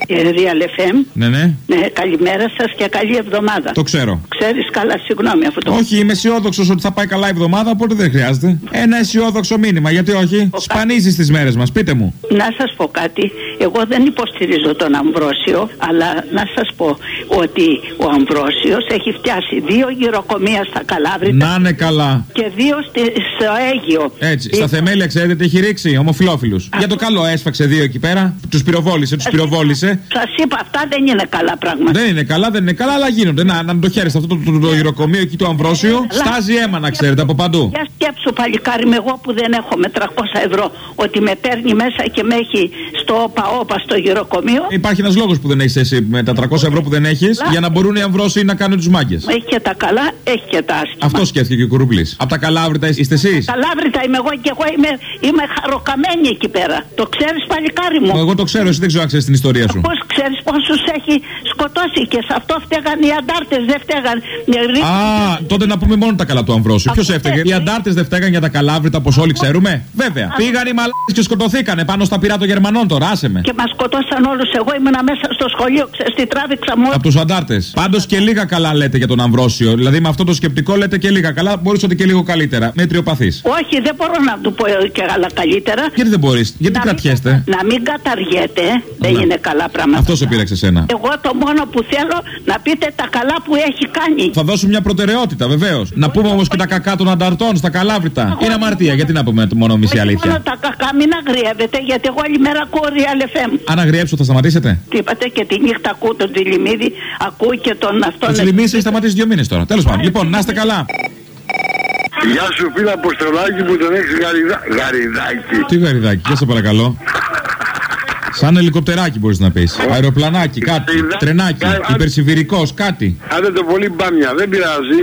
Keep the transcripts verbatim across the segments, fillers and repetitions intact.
Real εφ εμ. Ναι, ναι. Ναι, καλημέρα σας και καλή εβδομάδα. Το ξέρω. Ξέρεις καλά, συγγνώμη αυτό το. Όχι, είμαι αισιόδοξος ότι θα πάει καλά η εβδομάδα, οπότε δεν χρειάζεται. Ένα αισιόδοξο μήνυμα, γιατί όχι. Σπανίζει στις μέρες μας, πείτε μου. Να σας πω κάτι. Εγώ δεν υποστηρίζω τον Αμβρόσιο, αλλά να σας πω ότι ο Αμβρόσιος έχει φτιάσει δύο γυροκομεία στα Καλάβρητα. Να είναι καλά. Και δύο στο Αίγιο. Έτσι. Στα θεμέλια, ξέρετε τι έχει ρίξει, ομοφυλόφιλους. Για το καλό έσφαξε δύο εκεί πέρα. Τους πυροβόλησε, τους πυροβόλησε. Σας είπα, αυτά δεν είναι καλά πράγματα. Δεν είναι καλά, δεν είναι καλά, αλλά γίνονται. Να, να το χαίρεστε αυτό το, το, το, το γυροκομείο εκεί το Αμβρόσιο. Στάζει αίμα, να ξέρετε, από παντού. Για σκέψου, παλικάρι, με εγώ που δεν έχω με τριακόσια ευρώ, ότι με παίρνει μέσα και με έχει στο όπα-όπα στο γυροκομείο. Υπάρχει ένας λόγος που δεν έχεις εσύ με τα τριακόσια ευρώ που δεν έχεις, για να μπορούν οι Αμβρόσιοι να κάνουν τους μάγκες. Έχει και τα καλά, έχει και τα άσχημα. Αυτό σκέφτηκε και ο Κουρουμπλής. Από τα Καλάβρητα είστε εσείς? Καλάβρητα είμαι εγώ και εγώ είμαι, είμαι χαροκαμένη εκεί πέρα. Το ξέρεις, παλικάρι μου? Εγώ το ξέρω, εσύ δεν ξέρω αν ξέρεις την ιστορία σου. Πώς ξέρεις πόσους έχει σκοτώσει και σε αυτό φταίγαν οι αντάρτες, δεν φταίγαν. Α, τότε να πούμε μόνο τα καλά του Αμβρόσιου. Ποιος έφταιγε? Οι αντάρτες δεν φταίγαν για τα Καλάβρητα, όπως όλοι ξέρουμε. Βέβαια. Πήγαν οι μαλάκες και σκοτωθήκανε πάνω στα πυρά των Γερμανών τώρα, άσε με. Και μας σκοτώσαν όλους. Εγώ ήμουνα μέσα στο σχολείο, ξέρεις τι τράβηξα μόνο. Από τους αντάρτες. Πάντως και λίγα καλά λέτε για τον Αμβρόσιο. Δηλαδή με αυτό το σκεπτικό λέτε και λίγα καλά. Μπορούσατε και λίγο καλύτερα. Μετριοπαθείς. Όχι, δεν μπορώ να του πω και άλλα καλύτερα. Γιατί δεν μπορείς? Γιατί κρατιέστε? Να μην καταργέται. Δεν ναι. είναι καλά πράγματα. Αυτό σε πήραξε εσένα. Εγώ το μόνο που θέλω να πείτε τα καλά που έχει κάνει. Θα δώσουμε μια προτεραιότητα, βεβαίως. Να πούμε όμως και τα κακά των ανταρτών στα Καλάβρητα. Είναι αμαρτία. Γιατί να πούμε μόνο μισή αλήθεια? Μόνο τα κακά, μην αγριεύετε, γιατί εγώ όλη μέρα ακούω Real εφ εμ. Αν αγριέψω, θα σταματήσετε? Τι είπατε? Και τη νύχτα ακούω τον Τζιλιμίδη, ακούει και τον αυτόν. Ο Τζιλιμίδης έχει σταματήσει δύο μήνες τώρα. Τέλος πάντων. Λοιπόν, να είστε καλά. Γεια σου, φίλα Αποστολάκη που τον έχεις γαριδα... γαριδάκι. Τι γαριδάκι, για σε παρακαλώ. Σαν ελικοπτεράκι μπορείς να πεις. Αεροπλανάκι, κάτι. Τρενάκι, υπερσιβηρικός, κάτι. Άντε το πολύ μπάμια, δεν πειράζει.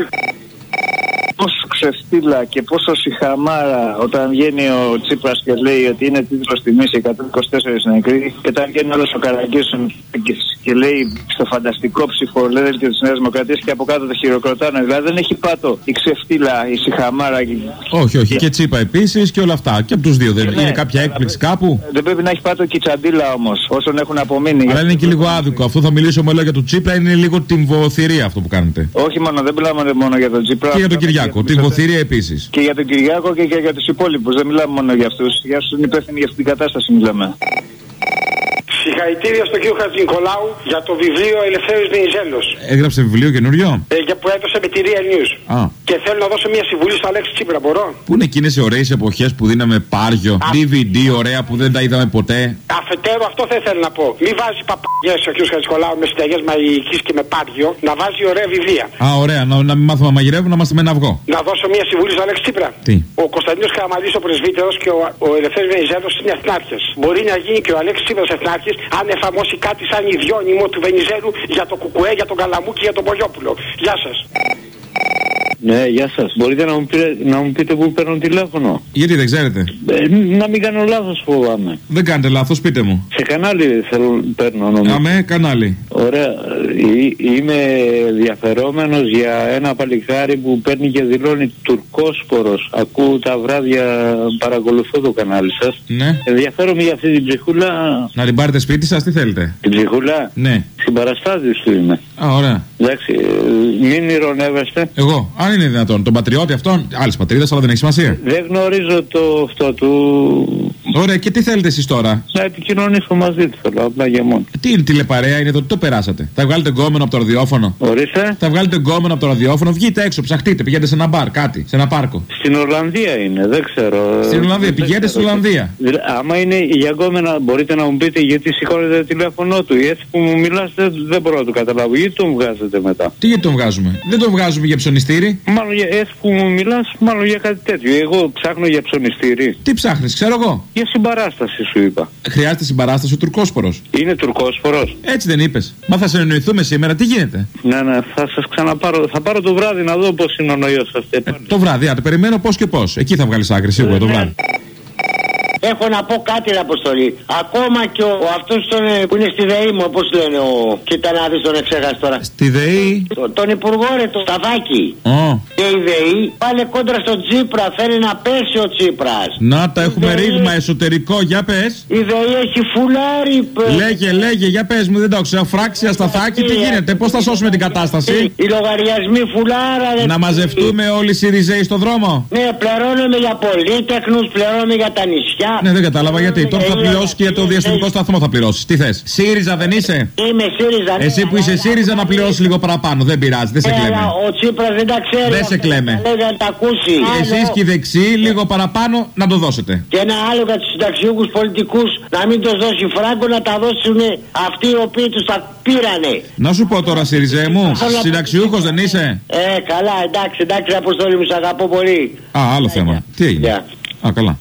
Πόσο ξεφτύλα και πόσο σιχαμάρα όταν βγαίνει ο Τσίπρας και λέει ότι είναι τίτλος τιμής εκατόν είκοσι τέσσερα νεκροί, και όταν βγαίνει όλος ο Καραγκίσων και λέει στο φανταστικό ψηφολέδελτιο της Νέας Δημοκρατίας και από κάτω το χειροκροτάνε. Δηλαδή δεν έχει πάτο η ξεφτύλα, η σιχαμάρα. Όχι, όχι. Και Τσίπα επίσης και όλα αυτά. Και από τους δύο δεν ναι, είναι κάποια έκπληξη κάπου? Δεν πρέπει να έχει πάτο και η τσαντίλα όμως, όσων έχουν απομείνει. Αλλά είναι και λίγο άδικο. Αυτό θα μιλήσω με λόγια του Τσίπρα, είναι λίγο τυμβοθυρία αυτό που κάνετε. Όχι μόνο, δεν μιλάμε μόνο για τον Τσίπρα. Και για τον Κυριάκο. Τυμβοθυρία επίσης. Και για τον Κυριάκο και, και για τους υπόλοιπους. Δεν μιλάμε μόνο για αυτούς. Για όσους είναι υπεύθυνοι για αυτή την κατάσταση μιλάμε. Συγχαρητήρια στον κύριο Χατζηνικολάου για το βιβλίο Ελευθέριος Βενιζέλος. Έγραψε βιβλίο καινούριο? Ε, για που έδωσε με τη Real News. Α. Και θέλω να δώσω μια συμβουλή στο Αλέξη Τσίπρα, μπορώ? Πού είναι εκείνες οι ωραίες εποχές που δίναμε πάργιο, Α. ντι βι ντι ωραία που δεν τα είδαμε ποτέ? Αφετέρου, αυτό δεν θέλω να πω. Μην βάζει παπαγιές ο κύριος Χατζηνικολάου με συνταγές μαγικής και με πάργιο, να βάζει ωραία βιβλία. Α, ωραία, να, να μην μάθουμε να μαγειρεύουμε, να είμαστε με ένα αυγό. Να δώσω μια συμβουλή στο Αλέξη Τσίπρα. Τι? Ο Κωνσταντίνος Καραμανλής, ο πρεσβύτερος, και ο, ο Ελευθέριος Βενιζέλος είναι εθνάρχες. Μπορεί να γίνει και ο Αλέξης Τσίπρας εθνάρχης αν εφαρμόσει κάτι σαν ιδιώνυμο του Βενιζέλου για το Κουκουέ, για τον Καλαμούκη, για τον Πογιόπουλο. Γεια σας. Ναι, γεια σας. Μπορείτε να μου, πείτε, να μου πείτε πού παίρνω τηλέφωνο? Γιατί δεν ξέρετε? Ε, να μην κάνω λάθος, φοβάμαι. Δεν κάνετε λάθος, πείτε μου. Σε κανάλι θέλω, παίρνω νομίζω. Αμέ, κανάλι. Ωραία. Ε, είμαι ενδιαφερόμενος για ένα παλικάρι που παίρνει και δηλώνει τουρκόσπορος. Ακούω τα βράδια, παρακολουθώ το κανάλι σας. Ναι. Ενδιαφέρομαι για αυτή την ψυχούλα. Να την πάρετε σπίτι σας, τι θέλετε? Την ψυχούλα? Ναι. Συμπαραστάτης του είμαι. Α, ωραία. Εντάξει, μην ηρωνεύεστε. Εγώ, αν είναι δυνατόν, τον πατριώτη αυτόν, άλλης πατρίδας, αλλά δεν έχει σημασία. Δεν γνωρίζω το αυτό του. Ωραία, και τι θέλετε εσείς τώρα? Να επικοινωνήσω μαζί του, θέλω απλά για μόνο. Τι είναι τηλεπαρέα, είναι το τι το περάσατε? Θα βγάλετε γκόμενο από το ραδιόφωνο? Ορίστε. Θα βγάλετε γκόμενο από το ραδιόφωνο, βγείτε έξω, ψαχτείτε, πηγαίνετε σε ένα μπαρ, κάτι, σε ένα πάρκο. Στην Ολλανδία είναι, δεν ξέρω. Στην Ολλανδία, πηγαίνετε στην Ολλανδία. Άμα είναι για γκόμενα, μπορείτε να μου πείτε γιατί σηκώνετε το τηλέφωνό του. Έτσι που μου μιλάτε, δεν μπορώ να το καταλάβω. Γιατί τον βγάζετε μετά? Τι γιατί τον βγάζουμε? Δεν τον βγάζουμε για ψωνιστήρι. Μάλλον για έτσι που μου μιλάς, μάλλον για κάτι τέτοιο. Εγώ ψάχνω για ψωνιστήρι. Τι ψάχνεις, ξέρω εγώ? Για συμπαράσταση σου είπα. Χρειάζεται συμπαράσταση ο τουρκόσπορος. Είναι τουρκόσπορος? Έτσι δεν είπες? Μα θα συνεννοηθούμε σήμερα, τι γίνεται? Ναι, ναι, θα σας ξαναπάρω. Θα πάρω το βράδυ να δω πώς είναι ο νοϊός σας. Ε, το βράδυ, α, το περιμένω πώς και πώς. Εκεί θα βγάλεις άκρη σίγουρα το βράδυ. έχω να πω κάτι, ρε Αποστολή. Ακόμα και ο, ο αυτός που είναι στη ΔΕΗ μου, όπως λένε, ο. Κοίτα να δεις, τον εξέχασε τώρα. Στη ΔΕΗ. Το, τον υπουργό, ρε, το Σταβάκη. Oh. Και η ΔΕΗ πάλι κόντρα στον Τσίπρα, θέλει να πέσει ο Τσίπρας. Να τα έχουμε ΔΕΗ... ρήγμα εσωτερικό, για πες. Η ΔΕΗ έχει φουλάρι. Λέγε, λέγε, για πες μου, δεν το ξέρω. Φράξια, Σταθάκη, τι γίνεται, πώς θα σώσουμε την κατάσταση. Οι λογαριασμοί φουλάρα. Ρε, να μαζευτούμε όλοι οι Σιριζέοι στο δρόμο. Ναι, πληρώνουμε για πολύτεχνους, πληρώνουμε για τα νησιά. Ναι, δεν κατάλαβα γιατί. Τώρα θα πληρώσει και για το διαστημικό σταθμό θα πληρώσει. Τι θες, ΣΥΡΙΖΑ δεν είσαι? Είμαι ΣΥΡΙΖΑ. Ναι, εσύ που είσαι ΣΥΡΙΖΑ να πληρώσει λίγο παραπάνω. Δεν πειράζει, δεν σε κλαίμε. Ο Τσίπρας δεν τα ξέρει. Δεν σε κλαίμε. Εσείς και οι δεξιοί λίγο παραπάνω να το δώσετε. Και ένα άλλο για τους συνταξιούχους πολιτικούς, να μην τους δώσει φράγκο, να τα δώσουν αυτοί οι οποίοι τους τα πήρανε. Να σου πω τώρα, Σιριζέ μου, συνταξιούχος δεν είσαι? Ε, καλά, εντάξει, εντάξει, Αποστόλη μου, σ' αγαπώ πολύ. Α, άλλο θέμα. Τι έγινε? Α, καλά.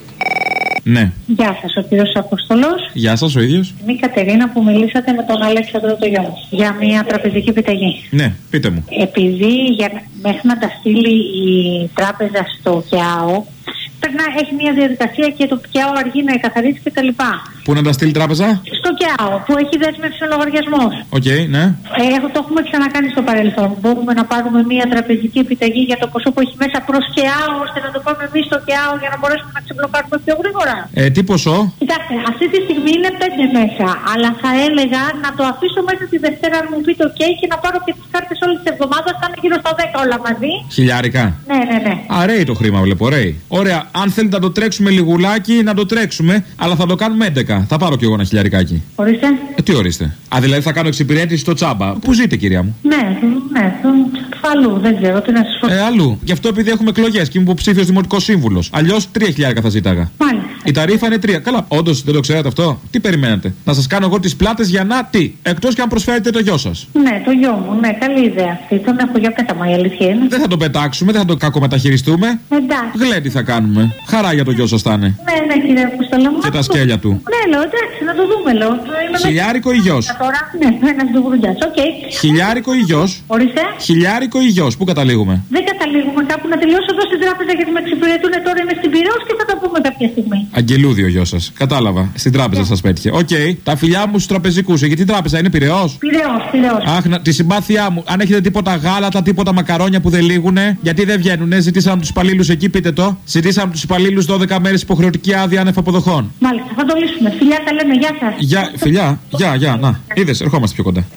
Ναι. Γεια σας, ο κύριος Αποστολός. Γεια σας, ο ίδιος. Είμαι η Κατερίνα που μιλήσατε με τον Αλέξανδρο το γιο μου για μια τραπεζική επιταγή. Ναι, πείτε μου. Επειδή για, μέχρι να τα στείλει η τράπεζα στο ΚΕΑΟ, πρέπει να έχει μια διαδικασία και το ΚΕΑΟ αργεί να εκαθαρίσει κτλ. Πού να τα στείλει τράπεζα? Στο ΚΕΑΟ, που έχει δέσμευση ο λογαριασμός. Οκ, okay, ναι. Ε, το έχουμε ξανακάνει στο παρελθόν. Μπορούμε να πάρουμε μια τραπεζική επιταγή για το ποσό που έχει μέσα προς ΚΕΑΟ, ώστε να το πάμε εμείς στο ΚΕΑΟ για να μπορέσουμε να ξεμπλοκάρουμε πιο γρήγορα. Ε, τι ποσό? Κοιτάξτε, αυτή τη στιγμή είναι πέντε μέσα. Αλλά θα έλεγα να το αφήσω μέσα τη Δευτέρα, αν μου πείτε OK, και να πάρω και τις κάρτες όλη τη εβδομάδα. Θα είναι γύρω στα δέκα όλα μαζί. Χιλιάρικα. Ναι, ναι, ναι. Αρέει το χρήμα, βλέπω, ρέει. Ωραία, αν θέλετε να το τρέξουμε λιγουλάκι, να το τρέξουμε, αλλά θα το κάνουμε έντεκα. Θα πάρω κι εγώ ένα χιλιαρικάκι. Ορίστε. Ε, τι ορίστε? Α, δηλαδή θα κάνω εξυπηρέτηση στο τσάμπα. Πού ζείτε, κυρία μου? Ναι, ναι, αλλού, δεν ξέρω τι να σας πω. Ε, αλλού. Γι' αυτό επειδή έχουμε εκλογές και είμαι υποψήφιος δημοτικός σύμβουλος. Αλλιώς τρία χιλιάρικα θα ζήταγα. Μάλιστα. Η ταρήφα είναι τρία. Καλά, όντως δεν το ξέρετε αυτό. Τι περιμένετε? Να σας κάνω εγώ τις πλάτες για να τι? Εκτός και αν προσφέρετε το γιο σας. Ναι, το γιο μου, ναι, καλή ιδέα αυτή. Τον έχω για πέταμα, η αλήθεια είναι. Δεν θα το πετάξουμε, δεν θα το κακομεταχειριστούμε. Εντάξει. Γλέντι θα κάνουμε. Χαρά για το γιο σας θα είναι. Ναι, ναι, κύριε Αποστολό μου. Και τα σκέλια του. Ναι, λέω, εντάξει, να το δούμε, λέω. Χιλιάρικο ή γιος? Ναι, ένας ντουβουρντιάς, οκ. Χιλιάρικο ή γιος? Ορίστε. Χιλιάρικο ή γιος, πού καταλήγουμε? Δεν καταλήγουμε κάπου, να τελειώσω εδώ στην τράπεζα γιατί με εξυπηρετούν τώρα, είμαι στην Πειραιώς και θα τα πούμε κάποια στιγμή. Αγγελούδι ο γιος σας. Κατάλαβα. Στην τράπεζα σας πέτυχε. Οκ. Okay. Τα φιλιά μου στους τραπεζικούς. Γιατί τράπεζα είναι? Πειραιώς. Πειραιώς, Πειραιώς. Αχ, να, τη συμπάθειά μου. Αν έχετε τίποτα γάλατα, τίποτα μακαρόνια που δεν λήγουνε, γιατί δεν βγαίνουνε, ζητήσαμε από τους υπαλλήλους εκεί, πείτε το. Ζητήσαμε από τους υπαλλήλους δώδεκα μέρες υποχρεωτική άδεια άνευ αποδοχών. Μάλιστα, θα το λύσουμε. Φιλιά, τα λέμε. Γεια σας. Γεια, φιλιά. Γεια, γεια. Να, είδες, ερχόμαστε πιο κοντά.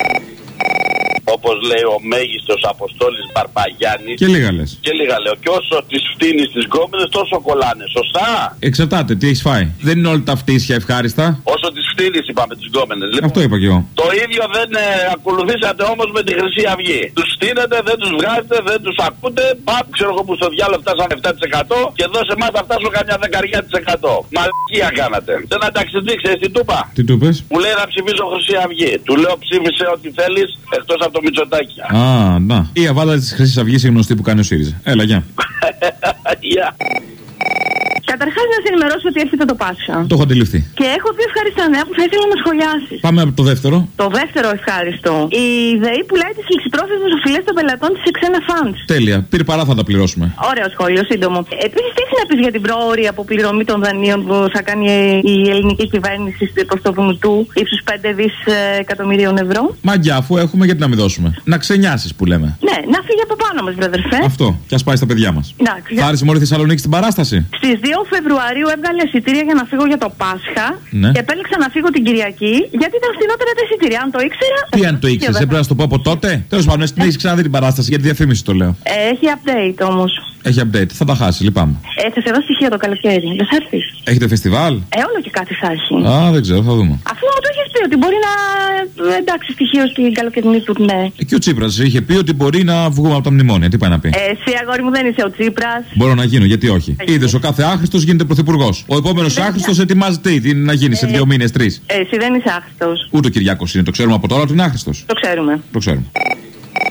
Όπως λέει ο μέγιστος Αποστόλης Μπαρμπαγιάννης. Και λίγα λες. Και λίγα λέω. Και όσο τις φτύνεις τις γκόμενες, τόσο κολλάνε. Σωστά. Εξαρτάται, τι έχεις φάει. Δεν είναι όλα τα φτύσια ευχάριστα. Όσο τις φτύνεις, είπαμε, τις γκόμενες. Λοιπόν, αυτό είπα κι εγώ. Το ίδιο δεν ε, ακολουθήσατε όμως με τη Χρυσή Αυγή. Τους φτύνετε, δεν τους βγάζετε, δεν τους ακούτε. Παπ, ξέρω εγώ που στο διάλογο φτάσαμε επτά τοις εκατό και εδώ σε εμάς θα φτάσουν καμιά δεκαριά τοις εκατό. Μαλακία κάνατε. Δεν ανταξιδεί, ξέρεις τι του είπα? Τι του είπες? Μου λέει να ψηφίσω Χρυσή Αυγή. Του λέω ψήφισε ό,τι θέλεις εκτός από το Μητσοτάκη. Α, να. Η αβάντα της Χρυσής Αυγής είναι γνωστή που κάνει ο ΣΥΡΙΖΑ. Έλα, γεια. Γεια. Καταρχάς να σε ενημερώσω ότι έρχεται το Πάσχα. Το έχω αντιληφθεί. Και έχω δύο ευχάριστα νέα που θα ήθελα να σχολιάσεις. Πάμε από το δεύτερο. Το δεύτερο ευχάριστο. Η ΔΕΗ πουλάει τις ληξιπρόθεσμες οφειλές των πελατών της σε ξένα φαντς. Τέλεια. Πήρε παρά, θα τα πληρώσουμε. Ωραίο σχόλιο, σύντομο. Επίσης, τι έχει να πεις για την πρόωρη αποπληρωμή των δανείων που θα κάνει η ελληνική κυβέρνηση προς το Βουνουτού ύψους πέντε δισεκατομμύρια εκατομμυρίων ευρώ? Μαγκιά, αφού έχουμε, γιατί να μην δώσουμε. Να ξενιάσεις που λέμε. Ναι, να φύγει από πάνω μας, βραδερφέ. Αυτό. Και ας πάει στα παιδιά μας. Θα άρεσε μόλι Θεσσαλονίκη στην παράσταση. Στις δύο Φεβρουαρίου έβγαλε εισιτήρια για να φύγω για το Πάσχα. Ναι. Και επέλεξα να φύγω την Κυριακή γιατί ήταν φθηνότερα τα εισιτήρια. Αν το ήξερα. Τι αν το ήξερε, δεν πρέπει να το πω από τότε? Τέλος πάντων, εσύ την έχεις ξαναδεί την παράσταση, για τη διαφήμιση το λέω. Ε, έχει update όμως. Έχει update, θα τα χάσει, λυπάμαι. Ε, θα σε δω στοιχεία το καλοκαίρι. Δεν θα έρθεις? Έχετε φεστιβάλ? Ε, όλο και κάτι θα έχει. Α, δεν ξέρω, θα δούμε. Αφού μου το έχεις πει ότι μπορεί να. Εντάξει, στοιχείο στην καλοκαιρινή του, ναι. Ε, και ο Τσίπρας είχε πει ότι μπορεί να βγούμε από τα μνημόνια. Τι πάει να πει? Ε, εσύ, αγόρι μου, δεν είσαι ο Τσίπρας. Μπορώ να γίνω, γιατί όχι. Είδες, ο κάθε άχρηστος γίνεται πρωθυπουργός. Ο επόμενος άχρηστος ετοιμάζεται ήδη να γίνει σε δύο μήνες, τρεις. Ε, εσύ δεν είσαι άχρηστος. Ούτε ο Κυριάκος είναι, το ξέρουμε από τώρα ότι είναι άχρηστος. Το ξέρουμε. Το ξέρουμε.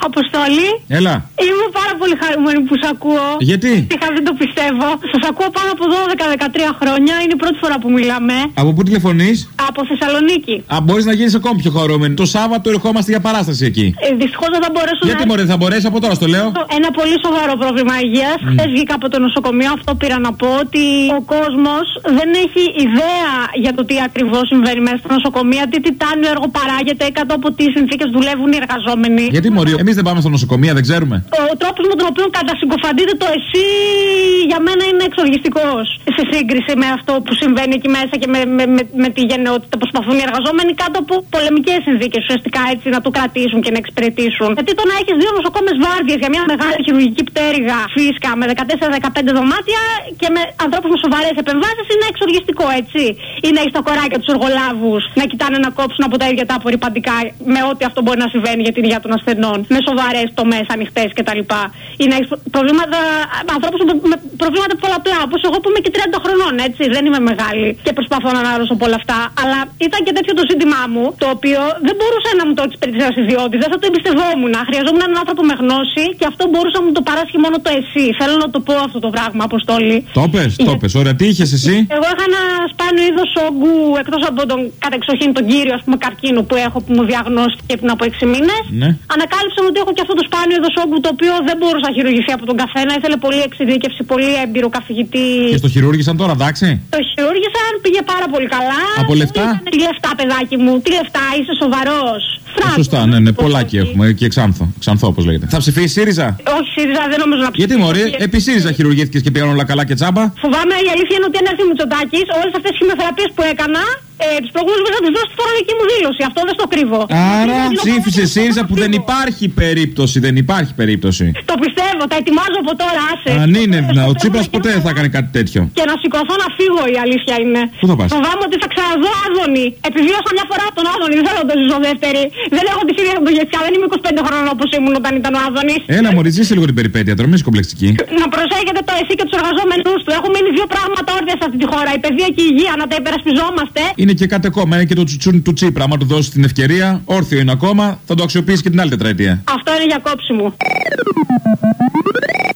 Αποστόλη. Έλα. Είμαι πάρα πολύ χαρούμενη που σ' ακούω. Γιατί? Είχα, δεν το πιστεύω. Σας ακούω πάνω από δώδεκα δεκατρία χρόνια. Είναι η πρώτη φορά που μιλάμε. Από πού τηλεφωνείς? Από Θεσσαλονίκη. Α, μπορείς να γίνεις ακόμη πιο χαρούμενη. Το Σάββατο ερχόμαστε για παράσταση εκεί. Ε, Δυστυχώς δεν θα μπορέσω Γιατί να... μωρέ, θα μπορέσει από τώρα, στο λέω. Ένα πολύ σοβαρό πρόβλημα υγείας. Mm. Χθες βγήκα από το νοσοκομείο. Αυτό πήρα να πω ότι ο κόσμος δεν έχει ιδέα για το τι ακριβώς συμβαίνει μέσα στα νοσοκομεία. Τι τιτάνιο έργο παράγεται, κάτω από τι συνθήκες δουλεύουν οι εργαζόμενοι. Γιατί μωρή, εμείς δεν πάμε στα νοσοκομεία, δεν ξέρουμε. Ο τρόπος με τον οποίο κατασυγκοφαντείται το εσύ για μένα είναι εξοργιστικός. Σε σύγκριση με αυτό που συμβαίνει εκεί μέσα και με, με, με, με τη γενναιότητα που προσπαθούν οι εργαζόμενοι κάτω από πολεμικές συνθήκες ουσιαστικά έτσι να το κρατήσουν και να εξυπηρετήσουν. Γιατί το να έχεις δύο νοσοκόμες βάρδιες για μια μεγάλη χειρουργική πτέρυγα φύσκα με δεκατέσσερα δεκαπέντε δωμάτια και με ανθρώπους με σοβαρές επεμβάσεις είναι εξοργιστικό έτσι. Ή να έχεις τα κοράκια τους εργολάβους να κοιτάνε να κόψουν από τα ίδια τα απορριπαντικά με ό,τι αυτό μπορεί να συμβαίνει για την υγεία των ασθενών. Με σοβαρές τομές ανοιχτές κτλ. Ή να έχεις προβλήματα, ανθρώπους με προβλήματα πολλαπλά, όπως εγώ που είμαι και τριάντα χρονών, έτσι. Δεν είμαι μεγάλη και προσπαθώ να ανάρρωσω από όλα αυτά. Αλλά ήταν και τέτοιο το ζήτημά μου, το οποίο δεν μπορούσε να μου το εξυπηρετήσει ένας ιδιώτης. Δεν θα το εμπιστευόμουν. Χρειαζόμουν έναν άνθρωπο με γνώση και αυτό μπορούσε να μου το παράσχει μόνο το εσύ. Θέλω να το πω αυτό το πράγμα, Αποστόλη. Το πες, το πες. Ωραία, τι είχες εσύ? Εγώ είχα ένα σπάνιο είδος όγκου, εκτός από τον κατεξοχήν τον κύριο, ας πούμε, καρκίνο που έχω, που μου διαγνώστηκε πριν από έξι μήνες. Ναι. Ανακάλυψαν ότι έχω και αυτό το σπάνιο είδος όγκου, το οποίο δεν μπορούσε να χειρουργηθεί από τον καθένα. Ήθελε πολύ εξειδίκευση, πολύ έμπειρο καθηγητή. Και στο χειρούργησαν τώρα, εντάξει? Το χειρούργησαν, πήγε πάρα πολύ καλά. Από λεφτά? Τι λεφτά, παιδάκι μου, τι λεφτά, είσαι σοβαρός? Ε, σωστά, ναι, ναι, πολλάκι έχουμε και Ξάνθο. Ξανθό, όπως λέγεται. Θα ψηφίσει ΣΥΡΙΖΑ? Όχι, ΣΥΡΙΖΑ δεν νομίζω να ψηφίσει. Γιατί μωρή, επί ΣΥΡΙΖΑ χειρουργήθηκες και πήγαν όλα καλά και τσάμπα. Φοβάμαι, η αλήθεια είναι ότι αν έρθει ο Μητσοτάκης, όλες αυτές τις χημειοθεραπείες που έκανα, ε, τους προηγούμενους μήνες θα τους δώσω τη φορολογική μου δήλωση. Αυτό δεν στο κρύβω. Άρα ψήφισε ΣΥΡΙΖΑ που δεν υπάρχει περίπτωση, δεν υπάρχει περίπτωση. Το πιστεύω, τα ετοιμάζω από τώρα, άσε. Αν είναι, ο Τσίπρας ποτέ δεν θα κάνει κάτι τέτοιο. Και να σηκωθώ να φύγω, η αλήθεια είναι. Πού θα πας? Φοβάμαι ότι θα ξαναδώ Άδωνη. Επιβίωσα μια φορά τον Άδωνη, δεν θέλω να το ζήσω δεύτερη. Δεν έχω τη φίλη του Γεσιά, δεν είμαι είκοσι πέντε χρόνων όπως ήμουν όταν ήταν ο Άδωνης. Έλα, μωρή, ζήσε λίγο την περιπέτεια, τώρα μην είσαι κομπλεξική. Να προσέχετε το εσύ και τους εργαζόμενους του. Έχουν μείνει δύο πράγματα όρθια σε αυτή τη χώρα. Η παιδεία και η υγεία, να τα υπερασπιζόμαστε. Είναι και κάτι ακόμα, είναι και το τσουτσούν του Τσίπρα. Άμα του δώσει την ευκαιρία, όρθιο είναι ακόμα, θα το αξιοποιήσει και την άλλη τετραετία. Αυτό είναι για κόψιμο.